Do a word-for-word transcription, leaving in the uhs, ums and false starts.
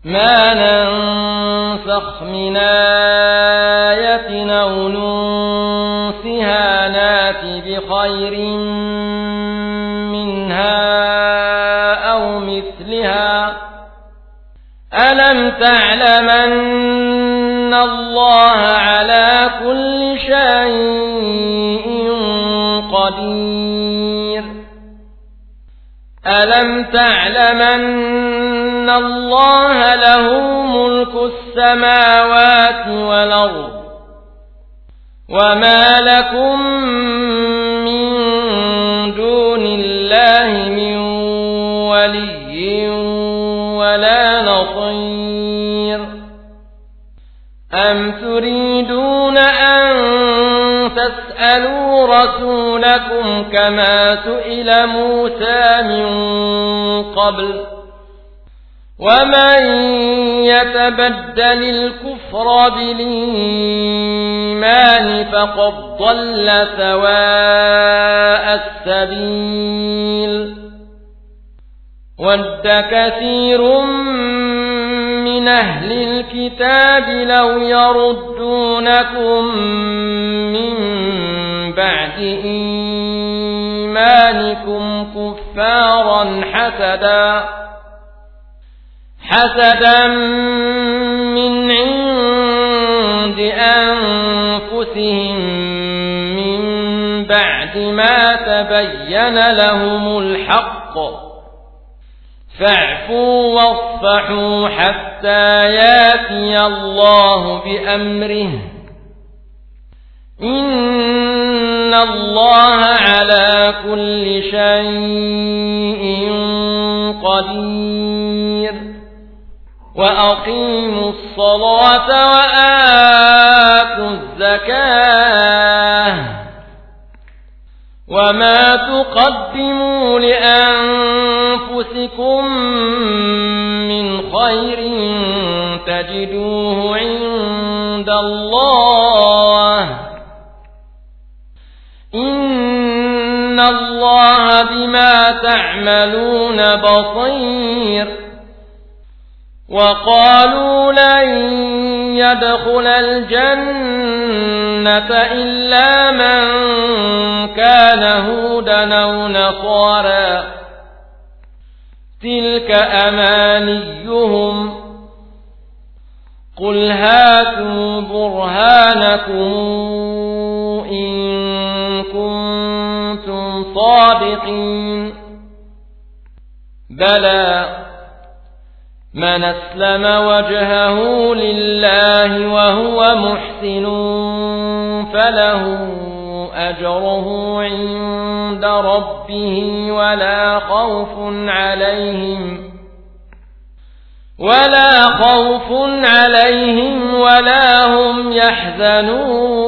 ما ننسخ من آية أو ننسها نات بخير منها أو مثلها ألم تعلم أن الله على كل شيء قدير ألم تعلم أن الله له ملك السماوات والأرض وما لكم من دون الله من ولي ولا نصير أم تريدون أن تسألوا رسولكم كما سئل موسى من قبل ومن يتبدل الكفر بالإيمان فقد ضل سواء السبيل ود كثير من أهل الكتاب لو يردونكم من بعد إيمانكم كفارا حسدا حسدا من عند أنفسهم من بعد ما تبين لهم الحق فاعفوا واصفحوا حتى ياتي الله بأمره إن الله على كل شيء قدير وأقيموا الصلاة وآتوا الزكاة وما تقدموا لأنفسكم من خير تجدوه عند الله إن الله بما تعملون بصير وقالوا لن يدخل الجنة إلا من كان هودا أو نصارى تلك أمانيهم قل هاتوا برهانكم إن كنتم صادقين بلى من أسلم وجهه لله وهو محسن فله أجره عند ربه ولا خوف عليهم ولا خوف عليهم ولا هم يحزنون